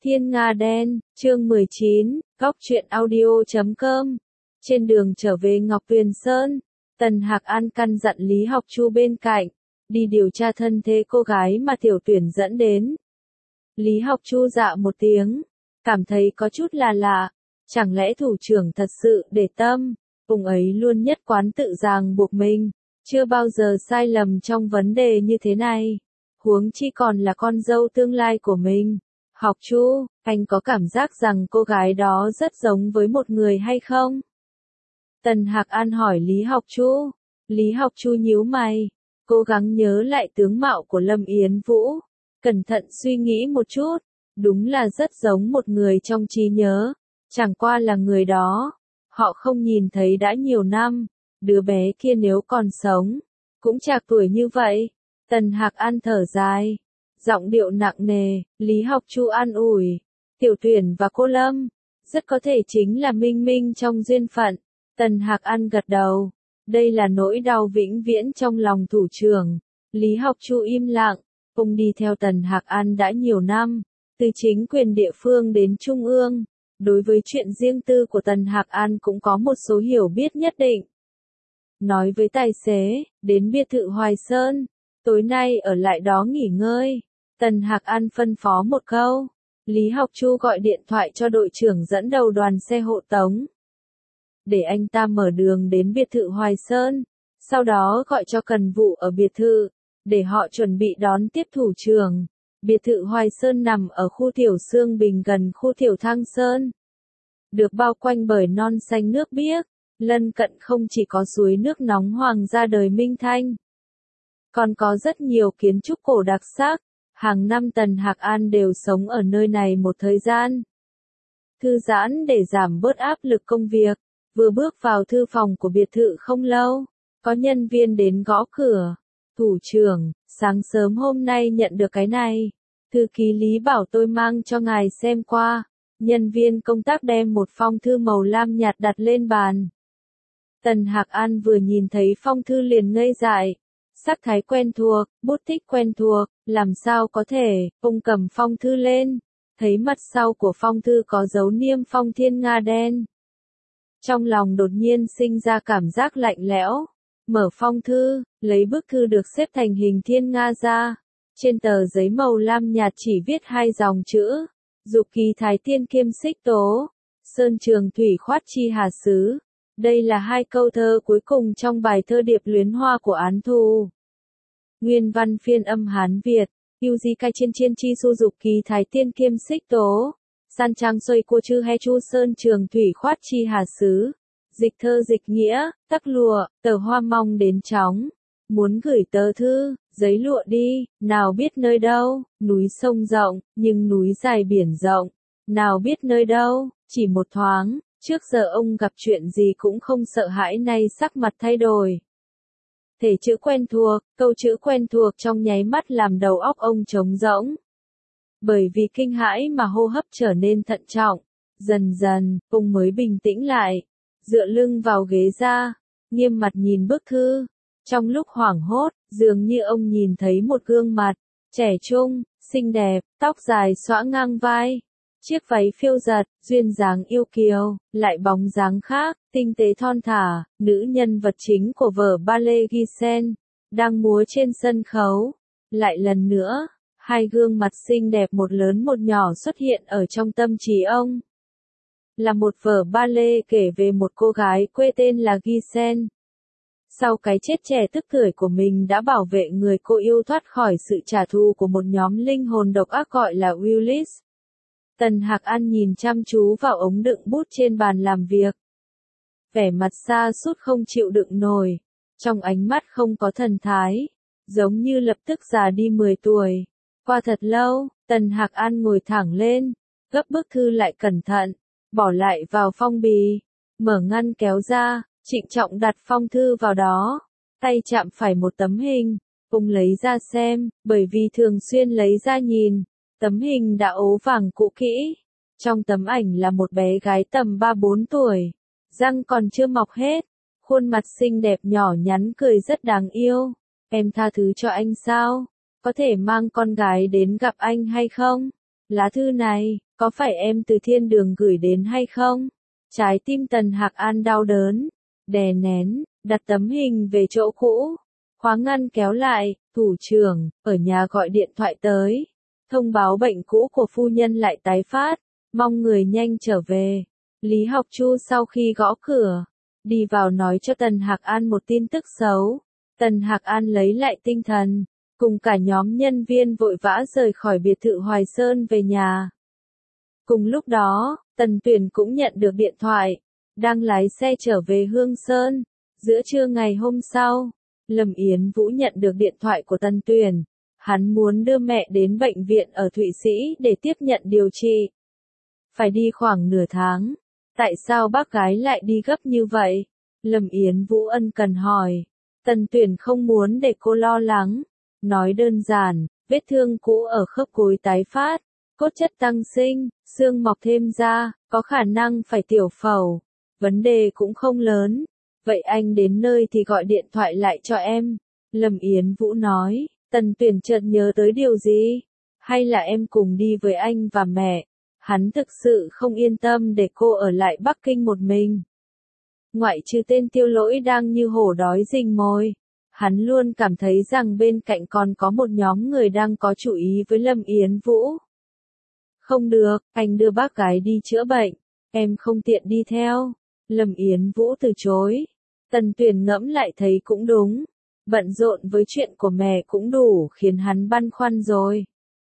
Thiên Nga Đen, chương 19, góc truyện audio.com. Trên đường trở về Ngọc Tuyền Sơn, Tần Hạc An căn dặn Lý Học Chu bên cạnh, đi điều tra thân thế cô gái mà tiểu tuyển dẫn đến. Lý Học Chu dạ một tiếng, cảm thấy có chút là lạ, chẳng lẽ thủ trưởng thật sự để tâm, ông ấy luôn nhất quán tự ràng buộc mình, chưa bao giờ sai lầm trong vấn đề như thế này, huống chi còn là con dâu tương lai của mình. Học Chu, anh có cảm giác rằng cô gái đó rất giống với một người hay không? Tần Hạc An hỏi Lý Học Chu. Lý Học Chu nhíu mày, cố gắng nhớ lại tướng mạo của Lâm Yến Vũ, cẩn thận suy nghĩ một chút, đúng là rất giống một người trong trí nhớ, chẳng qua là người đó, họ không nhìn thấy đã nhiều năm, đứa bé kia nếu còn sống, cũng trạc tuổi như vậy. Tần Hạc An thở dài, giọng điệu nặng nề, Lý Học Chu an ủi, tiểu tuyển và cô Lâm, rất có thể chính là minh minh trong duyên phận. Tần Hạc An gật đầu, đây là nỗi đau vĩnh viễn trong lòng thủ trưởng. Lý Học Chu im lặng, ông đi theo Tần Hạc An đã nhiều năm, từ chính quyền địa phương đến trung ương, đối với chuyện riêng tư của Tần Hạc An cũng có một số hiểu biết nhất định. Nói với tài xế, đến biệt thự Hoài Sơn, tối nay ở lại đó nghỉ ngơi. Tần Hạc An phân phó một câu, Lý Học Chu gọi điện thoại cho đội trưởng dẫn đầu đoàn xe hộ tống, để anh ta mở đường đến biệt thự Hoài Sơn, sau đó gọi cho cần vụ ở biệt thự, để họ chuẩn bị đón tiếp thủ trưởng. Biệt thự Hoài Sơn nằm ở khu Tiểu Xương Bình gần khu Tiểu Thăng Sơn, được bao quanh bởi non xanh nước biếc, lân cận không chỉ có suối nước nóng Hoàng gia đời Minh Thanh, còn có rất nhiều kiến trúc cổ đặc sắc. Hàng năm Tần Hạc An đều sống ở nơi này một thời gian, thư giãn để giảm bớt áp lực công việc. Vừa bước vào thư phòng của biệt thự không lâu, có nhân viên đến gõ cửa. Thủ trưởng, sáng sớm hôm nay nhận được cái này, thư ký Lý bảo tôi mang cho ngài xem qua. Nhân viên công tác đem một phong thư màu lam nhạt đặt lên bàn. Tần Hạc An vừa nhìn thấy phong thư liền ngây dại. Sắc thái quen thuộc, bút tích quen thuộc, làm sao có thể, ông cầm phong thư lên, thấy mặt sau của phong thư có dấu niêm phong Thiên Nga Đen. Trong lòng đột nhiên sinh ra cảm giác lạnh lẽo, mở phong thư, lấy bức thư được xếp thành hình Thiên Nga ra. Trên tờ giấy màu lam nhạt chỉ viết hai dòng chữ, Dục kỳ thái tiên kiêm xích tố, sơn trường thủy khoát chi hà xứ. Đây là hai câu thơ cuối cùng trong bài thơ Điệp Luyến Hoa của Án Thu. Nguyên văn phiên âm Hán Việt, yêu di cai chiên chiên chi su dục kỳ thái tiên kiêm xích tố, san trang xoay cua chư he chu sơn trường thủy khoát chi hà xứ. Dịch thơ dịch nghĩa, tắc lụa, tờ hoa mong đến chóng, muốn gửi tờ thư, giấy lụa đi, nào biết nơi đâu, núi sông rộng, nhưng núi dài biển rộng, nào biết nơi đâu, chỉ một thoáng. Trước giờ ông gặp chuyện gì cũng không sợ hãi, nay sắc mặt thay đổi. Thể chữ quen thuộc, câu chữ quen thuộc trong nháy mắt làm đầu óc ông trống rỗng. Bởi vì kinh hãi mà hô hấp trở nên thận trọng. Dần dần, ông mới bình tĩnh lại. Dựa lưng vào ghế ra, nghiêm mặt nhìn bức thư. Trong lúc hoảng hốt, dường như ông nhìn thấy một gương mặt, trẻ trung, xinh đẹp, tóc dài xõa ngang vai. Chiếc váy phiêu giật, duyên dáng yêu kiều, lại bóng dáng khác, tinh tế thon thả, nữ nhân vật chính của vở ballet Gisen, đang múa trên sân khấu. Lại lần nữa, hai gương mặt xinh đẹp một lớn một nhỏ xuất hiện ở trong tâm trí ông. Là một vở ballet kể về một cô gái quê tên là Gisen. Sau cái chết trẻ tức tuổi của mình đã bảo vệ người cô yêu thoát khỏi sự trả thù của một nhóm linh hồn độc ác gọi là Willis. Tần Hạc An nhìn chăm chú vào ống đựng bút trên bàn làm việc. Vẻ mặt sa sút không chịu đựng nổi, trong ánh mắt không có thần thái, giống như lập tức già đi 10 tuổi. Qua thật lâu, Tần Hạc An ngồi thẳng lên, gấp bức thư lại cẩn thận, bỏ lại vào phong bì, mở ngăn kéo ra, trịnh trọng đặt phong thư vào đó, tay chạm phải một tấm hình, ông lấy ra xem, bởi vì thường xuyên lấy ra nhìn. Tấm hình đã ố vàng cũ kỹ. Trong tấm ảnh là một bé gái tầm 3-4 tuổi. Răng còn chưa mọc hết. Khuôn mặt xinh đẹp nhỏ nhắn cười rất đáng yêu. Em tha thứ cho anh sao? Có thể mang con gái đến gặp anh hay không? Lá thư này, có phải em từ thiên đường gửi đến hay không? Trái tim Tần Hạc An đau đớn, đè nén, đặt tấm hình về chỗ cũ, khóa ngăn kéo lại, thủ trưởng, ở nhà gọi điện thoại tới, thông báo bệnh cũ của phu nhân lại tái phát, mong người nhanh trở về. Lý Học Chu sau khi gõ cửa, đi vào nói cho Tần Hạc An một tin tức xấu. Tần Hạc An lấy lại tinh thần, cùng cả nhóm nhân viên vội vã rời khỏi biệt thự Hoài Sơn về nhà. Cùng lúc đó, Tần Tuyển cũng nhận được điện thoại, đang lái xe trở về Hương Sơn. Giữa trưa ngày hôm sau, Lâm Yến Vũ nhận được điện thoại của Tần Tuyển. Hắn muốn đưa mẹ đến bệnh viện ở Thụy Sĩ để tiếp nhận điều trị. Phải đi khoảng nửa tháng. Tại sao bác gái lại đi gấp như vậy? Lâm Yến Vũ ân cần hỏi. Tần Tuyển không muốn để cô lo lắng. Nói đơn giản, vết thương cũ ở khớp gối tái phát, cốt chất tăng sinh, xương mọc thêm ra, có khả năng phải tiểu phẫu. Vấn đề cũng không lớn. Vậy anh đến nơi thì gọi điện thoại lại cho em. Lâm Yến Vũ nói. Tần Tuyển chợt nhớ tới điều gì? Hay là em cùng đi với anh và mẹ? Hắn thực sự không yên tâm để cô ở lại Bắc Kinh một mình. Ngoại trừ tên Tiêu Lỗi đang như hổ đói rình mồi. Hắn luôn cảm thấy rằng bên cạnh còn có một nhóm người đang có chủ ý với Lâm Yến Vũ. Không được, anh đưa bác gái đi chữa bệnh. Em không tiện đi theo. Lâm Yến Vũ từ chối. Tần Tuyển ngẫm lại thấy cũng đúng. Bận rộn với chuyện của mẹ cũng đủ khiến hắn băn khoăn rồi.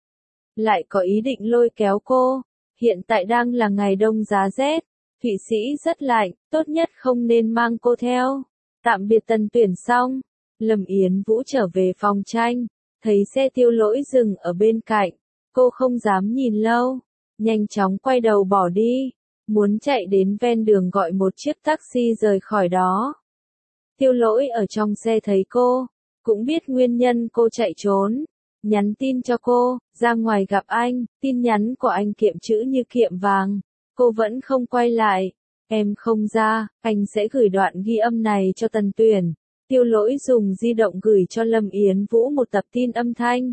Lại có ý định lôi kéo cô. Hiện tại đang là ngày đông giá rét. Thụy Sĩ rất lạnh, tốt nhất không nên mang cô theo. Tạm biệt Tần Tuyển xong. Lâm Yến Vũ trở về phòng tranh. Thấy xe Tiêu Lỗi dừng ở bên cạnh. Cô không dám nhìn lâu. Nhanh chóng quay đầu bỏ đi. Muốn chạy đến ven đường gọi một chiếc taxi rời khỏi đó. Tiêu Lỗi ở trong xe thấy cô, cũng biết nguyên nhân cô chạy trốn, nhắn tin cho cô, ra ngoài gặp anh, tin nhắn của anh kiệm chữ như kiệm vàng, cô vẫn không quay lại, em không ra, anh sẽ gửi đoạn ghi âm này cho Tần Tuyển. Tiêu Lỗi dùng di động gửi cho Lâm Yến Vũ một tập tin âm thanh.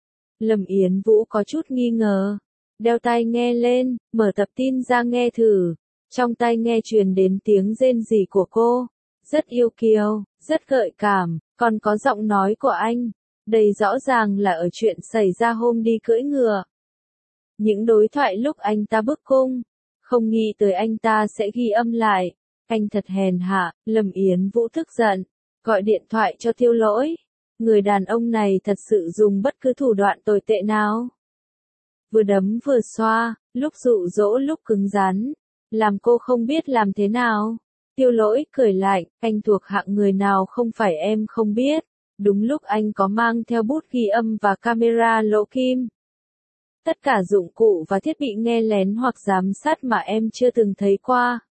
Lâm Yến Vũ có chút nghi ngờ, đeo tai nghe lên, mở tập tin ra nghe thử, trong tai nghe truyền đến tiếng rên rỉ của cô. Rất yêu kiều, rất gợi cảm, còn có giọng nói của anh. Đây rõ ràng là ở chuyện xảy ra hôm đi cưỡi ngựa. Những đối thoại lúc anh ta bức cung. Không nghĩ tới anh ta sẽ ghi âm lại. Anh thật hèn hạ, Lâm Yến Vũ tức giận. Gọi điện thoại cho Tiêu Lỗi. Người đàn ông này thật sự dùng bất cứ thủ đoạn tồi tệ nào. Vừa đấm vừa xoa, lúc dụ dỗ lúc cứng rắn. Làm cô không biết làm thế nào. Tiêu Lỗi cười lạnh, anh thuộc hạng người nào không phải em không biết. Đúng lúc anh có mang theo bút ghi âm và camera lỗ kim. Tất cả dụng cụ và thiết bị nghe lén hoặc giám sát mà em chưa từng thấy qua.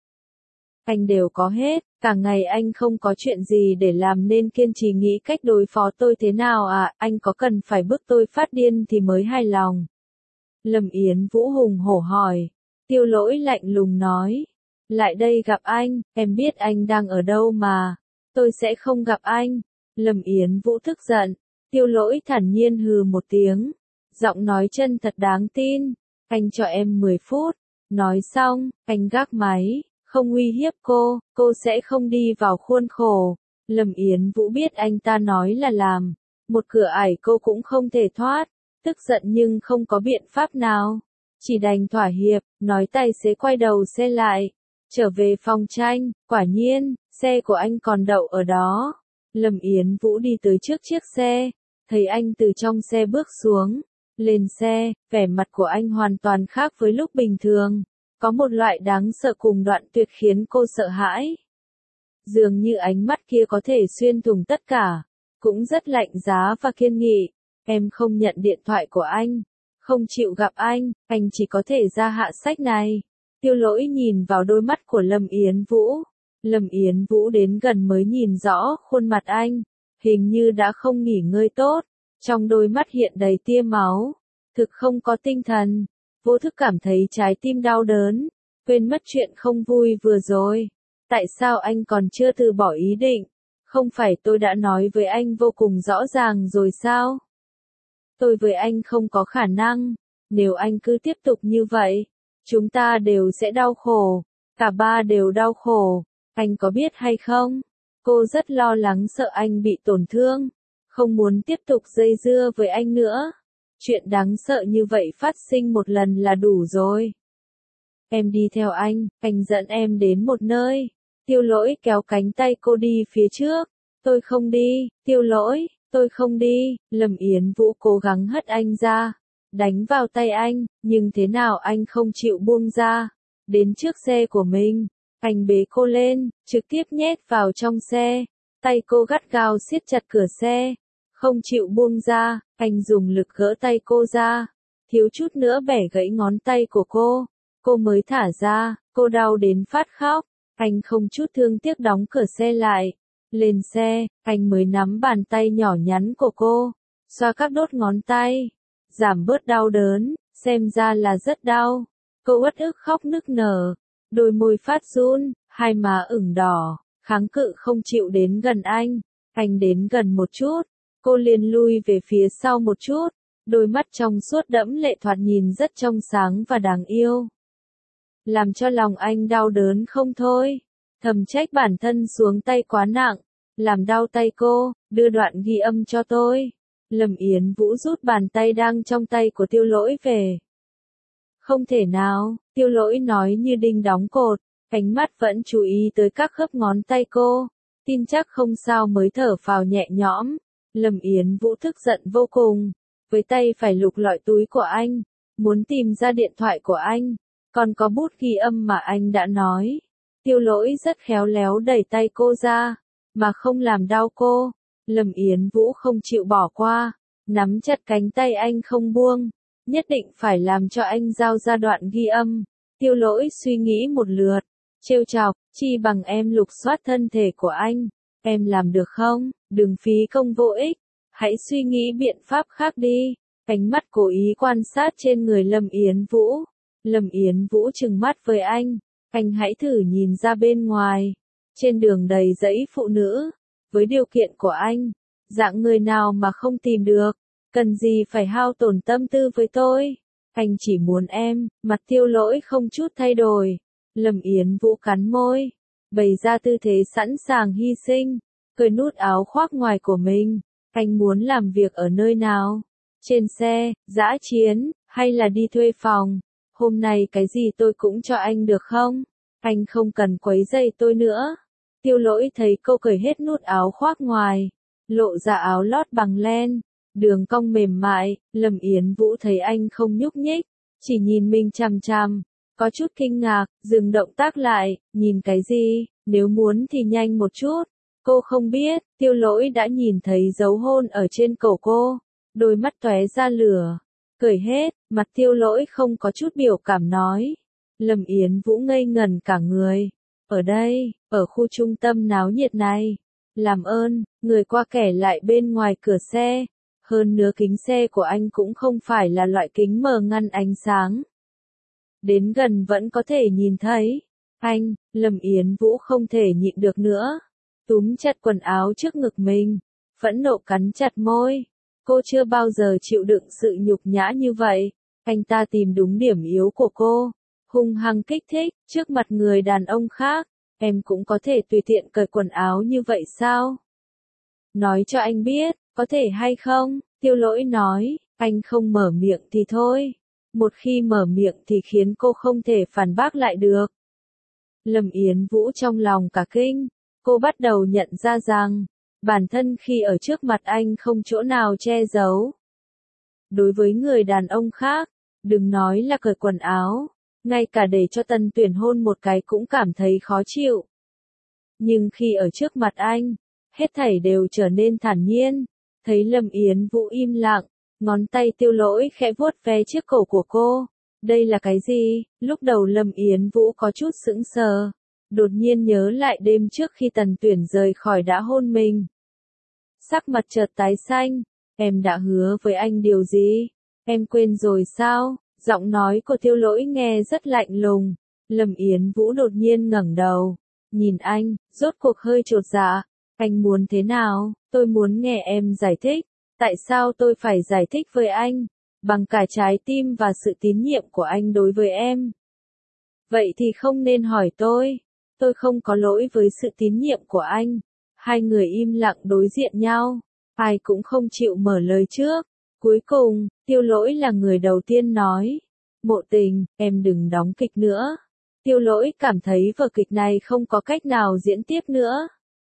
Anh đều có hết, cả ngày anh không có chuyện gì để làm nên kiên trì nghĩ cách đối phó tôi thế nào à, anh có cần phải bức tôi phát điên thì mới hài lòng. Lâm Yến Vũ hùng hổ hỏi. Tiêu Lỗi lạnh lùng nói. Lại đây gặp anh, em biết anh đang ở đâu mà. Tôi sẽ không gặp anh. Lâm Yến Vũ tức giận. Tiêu Lỗi thản nhiên hừ một tiếng. Giọng nói chân thật đáng tin. Anh cho em 10 phút. Nói xong, anh gác máy. Không uy hiếp cô sẽ không đi vào khuôn khổ. Lâm Yến Vũ biết anh ta nói là làm. Một cửa ải cô cũng không thể thoát. Tức giận nhưng không có biện pháp nào. Chỉ đành thỏa hiệp, nói tài xế quay đầu xe lại. Trở về phòng tranh, quả nhiên, xe của anh còn đậu ở đó. Lâm Yến Vũ đi tới trước chiếc xe, thấy anh từ trong xe bước xuống. Lên xe, vẻ mặt của anh hoàn toàn khác với lúc bình thường. Có một loại đáng sợ cùng đoạn tuyệt khiến cô sợ hãi. Dường như ánh mắt kia có thể xuyên thủng tất cả. Cũng rất lạnh giá và kiên nghị. Em không nhận điện thoại của anh. Không chịu gặp anh chỉ có thể ra hạ sách này. Tiêu Lỗi nhìn vào đôi mắt của Lâm Yến Vũ. Lâm Yến Vũ đến gần mới nhìn rõ khuôn mặt anh. Hình như đã không nghỉ ngơi tốt. Trong đôi mắt hiện đầy tia máu. Thực không có tinh thần. Vô thức cảm thấy trái tim đau đớn. Quên mất chuyện không vui vừa rồi. Tại sao anh còn chưa từ bỏ ý định? Không phải tôi đã nói với anh vô cùng rõ ràng rồi sao? Tôi với anh không có khả năng. Nếu anh cứ tiếp tục như vậy, Chúng ta đều sẽ đau khổ. Cả ba đều đau khổ. Anh có biết hay không? Cô rất lo lắng sợ anh bị tổn thương. Không muốn tiếp tục dây dưa với anh nữa. Chuyện đáng sợ như vậy phát sinh một lần là đủ rồi. Em đi theo anh dẫn em đến một nơi. Tiêu Lỗi kéo cánh tay cô đi phía trước. Tôi không đi, Tiêu Lỗi, tôi không đi. Lâm Yến Vũ cố gắng hất anh ra, đánh vào tay anh, nhưng thế nào anh không chịu buông ra. Đến trước xe của mình, anh bế cô lên, trực tiếp nhét vào trong xe. Tay cô gắt gao siết chặt cửa xe, không chịu buông ra. Anh dùng lực gỡ tay cô ra, thiếu chút nữa bẻ gãy ngón tay của cô. Cô mới thả ra, cô đau đến phát khóc. Anh không chút thương tiếc đóng cửa xe lại. Lên xe, anh mới nắm bàn tay nhỏ nhắn của cô, xoa các đốt ngón tay, giảm bớt đau đớn, xem ra là rất đau. Cô uất ức khóc nức nở, đôi môi phát run, hai má ửng đỏ, kháng cự không chịu đến gần anh. Anh đến gần một chút, cô liền lui về phía sau một chút, đôi mắt trong suốt đẫm lệ thoạt nhìn rất trong sáng và đáng yêu. Làm cho lòng anh đau đớn không thôi, thầm trách bản thân xuống tay quá nặng, làm đau tay cô, đưa đoạn ghi âm cho tôi. Lâm Yến Vũ rút bàn tay đang trong tay của Tiêu Lỗi về. Không thể nào, Tiêu Lỗi nói như đinh đóng cột, ánh mắt vẫn chú ý tới các khớp ngón tay cô, tin chắc không sao mới thở phào nhẹ nhõm. Lâm Yến Vũ tức giận vô cùng, với tay phải lục lọi túi của anh, muốn tìm ra điện thoại của anh, còn có bút ghi âm mà anh đã nói. Tiêu Lỗi rất khéo léo đẩy tay cô ra, mà không làm đau cô. Lâm Yến Vũ không chịu bỏ qua, nắm chặt cánh tay anh không buông, nhất định phải làm cho anh giao ra đoạn ghi âm. Tiêu Lỗi suy nghĩ một lượt, trêu chọc, chi bằng em lục soát thân thể của anh, em làm được không? Đừng phí công vô ích, hãy suy nghĩ biện pháp khác đi. Ánh mắt cố ý quan sát trên người Lâm Yến Vũ. Lâm Yến Vũ trừng mắt với anh hãy thử nhìn ra bên ngoài, trên đường đầy dãy phụ nữ, với điều kiện của anh, dạng người nào mà không tìm được, cần gì phải hao tổn tâm tư với tôi, anh chỉ muốn em. Mặt Tiêu Lỗi không chút thay đổi, Lâm Yến Vũ cắn môi, bày ra tư thế sẵn sàng hy sinh, cởi nút áo khoác ngoài của mình. Anh muốn làm việc ở nơi nào? Trên xe, dã chiến, hay là đi thuê phòng? Hôm nay cái gì tôi cũng cho anh được không? Anh không cần quấy rầy tôi nữa. Tiêu Lỗi thấy cô cởi hết nút áo khoác ngoài, lộ ra áo lót bằng len, đường cong mềm mại. Lâm Yến Vũ thấy anh không nhúc nhích, chỉ nhìn mình chằm chằm, có chút kinh ngạc, dừng động tác lại, nhìn cái gì, nếu muốn thì nhanh một chút. Cô không biết, Tiêu Lỗi đã nhìn thấy dấu hôn ở trên cổ cô, đôi mắt tóe ra lửa. Cởi hết, mặt Tiêu Lỗi không có chút biểu cảm nói. Lâm Yến Vũ ngây ngẩn cả người. Ở đây, ở khu trung tâm náo nhiệt này, làm ơn, người qua kẻ lại bên ngoài cửa xe. Hơn nữa kính xe của anh cũng không phải là loại kính mờ ngăn ánh sáng. Đến gần vẫn có thể nhìn thấy. Anh, Lâm Yến Vũ không thể nhịn được nữa. Túm chặt quần áo trước ngực mình, phẫn nộ cắn chặt môi. Cô chưa bao giờ chịu đựng sự nhục nhã như vậy. Anh ta tìm đúng điểm yếu của cô, hung hăng kích thích, trước mặt người đàn ông khác. Em cũng có thể tùy tiện cởi quần áo như vậy sao? Nói cho anh biết, có thể hay không? Tiêu Lỗi nói, anh không mở miệng thì thôi. Một khi mở miệng thì khiến cô không thể phản bác lại được. Lâm Yến Vũ trong lòng cả kinh, cô bắt đầu nhận ra rằng, bản thân khi ở trước mặt anh không chỗ nào che giấu. Đối với người đàn ông khác, đừng nói là cởi quần áo, ngay cả để cho Tân Tuyển hôn một cái cũng cảm thấy khó chịu. Nhưng khi ở trước mặt anh, hết thảy đều trở nên thản nhiên. Thấy Lâm Yến Vũ im lặng, ngón tay Tiêu Lỗi khẽ vuốt ve chiếc cổ của cô. Đây là cái gì? Lúc đầu Lâm Yến Vũ có chút sững sờ, đột nhiên nhớ lại đêm trước khi Tần Tuyển rời khỏi đã hôn mình. Sắc mặt chợt tái xanh, em đã hứa với anh điều gì? Em quên rồi sao? Giọng nói của Tiêu Lỗi nghe rất lạnh lùng. Lâm Yến Vũ đột nhiên ngẩng đầu, nhìn anh, rốt cuộc hơi chột dạ. Anh muốn thế nào? Tôi muốn nghe em giải thích. Tại sao tôi phải giải thích với anh? Bằng cả trái tim và sự tín nhiệm của anh đối với em. Vậy thì không nên hỏi tôi không có lỗi với sự tín nhiệm của anh. Hai người im lặng đối diện nhau, ai cũng không chịu mở lời trước. Cuối cùng, Tiêu Lỗi là người đầu tiên nói. Mộ Tình, em đừng đóng kịch nữa. Tiêu Lỗi cảm thấy vở kịch này không có cách nào diễn tiếp nữa.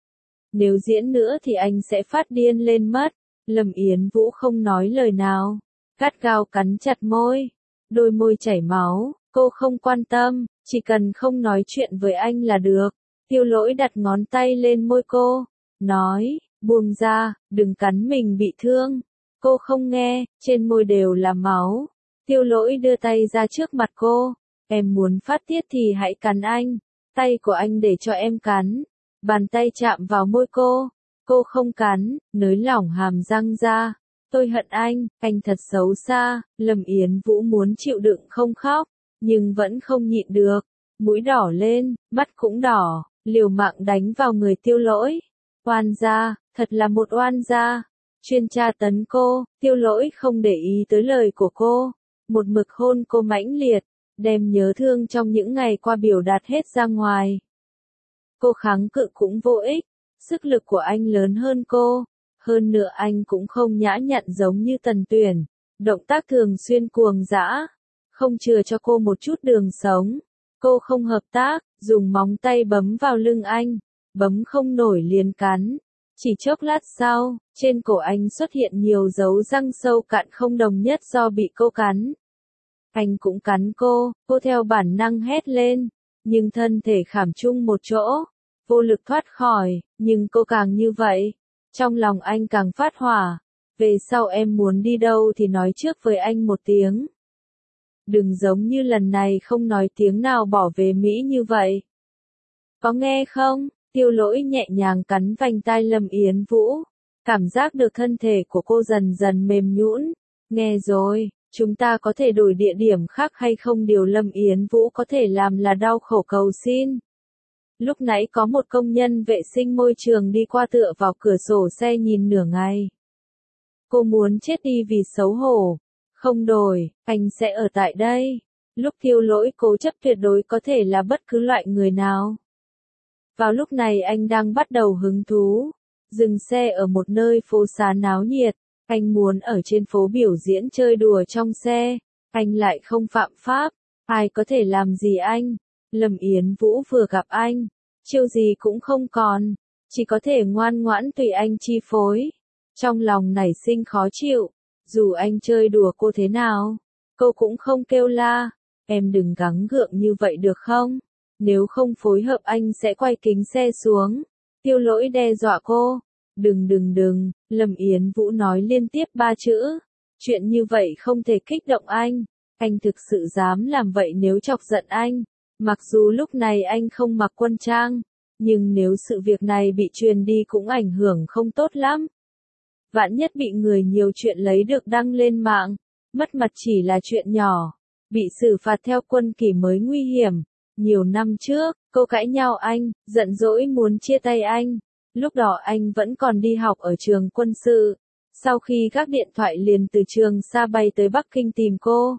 Nếu diễn nữa thì anh sẽ phát điên lên mất. Lâm Yến Vũ không nói lời nào, gắt gao cắn chặt môi, đôi môi chảy máu, cô không quan tâm, chỉ cần không nói chuyện với anh là được. Tiêu Lỗi đặt ngón tay lên môi cô, nói, buông ra, đừng cắn mình bị thương. Cô không nghe, trên môi đều là máu. Tiêu Lỗi đưa tay ra trước mặt cô, em muốn phát tiết thì hãy cắn anh, tay của anh để cho em cắn. Bàn tay chạm vào môi cô không cắn, nới lỏng hàm răng ra. Tôi hận anh thật xấu xa. Lâm Yến Vũ muốn chịu đựng không khóc, nhưng vẫn không nhịn được. Mũi đỏ lên, mắt cũng đỏ, liều mạng đánh vào người Tiêu Lỗi. Oan gia, thật là một oan gia. Chuyên tra tấn cô. Tiêu Lỗi không để ý tới lời của cô, một mực hôn cô mãnh liệt, đem nhớ thương trong những ngày qua biểu đạt hết ra ngoài. Cô kháng cự cũng vô ích, sức lực của anh lớn hơn cô, hơn nữa anh cũng không nhã nhặn giống như Tần Tuyển, động tác thường xuyên cuồng dã, không chừa cho cô một chút đường sống. Cô không hợp tác, dùng móng tay bấm vào lưng anh, bấm không nổi liền cắn. Chỉ chốc lát sau, trên cổ anh xuất hiện nhiều dấu răng sâu cạn không đồng nhất do bị cô cắn. Anh cũng cắn cô theo bản năng hét lên, nhưng thân thể khảm chung một chỗ, vô lực thoát khỏi, nhưng cô càng như vậy, trong lòng anh càng phát hỏa. Về sau em muốn đi đâu thì nói trước với anh một tiếng. Đừng giống như lần này không nói tiếng nào bỏ về Mỹ như vậy. Có nghe không? Tiêu Lỗi nhẹ nhàng cắn vành tai Lâm Yến Vũ, cảm giác được thân thể của cô dần dần mềm nhũn. Nghe rồi, chúng ta có thể đổi địa điểm khác hay không? Điều Lâm Yến Vũ có thể làm là đau khổ cầu xin. Lúc nãy có một công nhân vệ sinh môi trường đi qua tựa vào cửa sổ xe nhìn nửa ngày. Cô muốn chết đi vì xấu hổ. Không đổi, anh sẽ ở tại đây. Lúc Tiêu Lỗi cố chấp tuyệt đối có thể là bất cứ loại người nào. Vào lúc này anh đang bắt đầu hứng thú. Dừng xe ở một nơi phố xá náo nhiệt. Anh muốn ở trên phố biểu diễn chơi đùa trong xe. Anh lại không phạm pháp. Ai có thể làm gì anh? Lâm Yến Vũ vừa gặp anh, chiêu gì cũng không còn, chỉ có thể ngoan ngoãn tùy anh chi phối. Trong lòng nảy sinh khó chịu, dù anh chơi đùa cô thế nào, cô cũng không kêu la. Em đừng gắng gượng như vậy được không? Nếu không phối hợp anh sẽ quay kính xe xuống. Tiêu Lỗi đe dọa cô. Đừng, Lâm Yến Vũ nói liên tiếp 3 chữ. Chuyện như vậy không thể kích động anh. Anh thực sự dám làm vậy nếu chọc giận anh. Mặc dù lúc này anh không mặc quân trang, nhưng nếu sự việc này bị truyền đi cũng ảnh hưởng không tốt lắm. Vạn nhất bị người nhiều chuyện lấy được đăng lên mạng, mất mặt chỉ là chuyện nhỏ, bị xử phạt theo quân kỷ mới nguy hiểm. Nhiều năm trước, cô cãi nhau anh, giận dỗi muốn chia tay anh. Lúc đó anh vẫn còn đi học ở trường quân sự. Sau khi gác điện thoại liền từ trường xa bay tới Bắc Kinh tìm cô.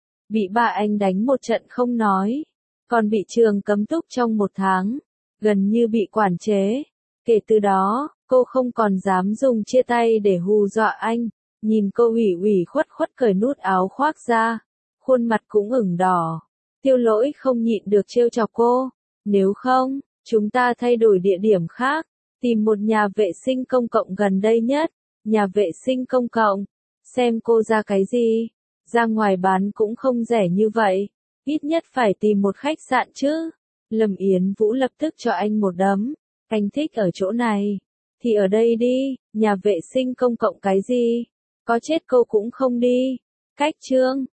Bị ba anh đánh một trận không nói, còn bị trường cấm túc trong 1 tháng, gần như bị quản chế. Kể từ đó, cô không còn dám dùng chia tay để hù dọa anh. Nhìn cô ủy khuất cởi nút áo khoác ra, khuôn mặt cũng ửng đỏ. Tiêu Lỗi không nhịn được trêu chọc cô. Nếu không, chúng ta thay đổi địa điểm khác, tìm một nhà vệ sinh công cộng gần đây nhất. Nhà vệ sinh công cộng? Xem cô ra cái gì? Ra ngoài bán cũng không rẻ như vậy. Ít nhất phải tìm một khách sạn chứ. Lâm Yến Vũ lập tức cho anh một đấm. Anh thích ở chỗ này, thì ở đây đi. Nhà vệ sinh công cộng cái gì? Có chết cô cũng không đi. Cách chương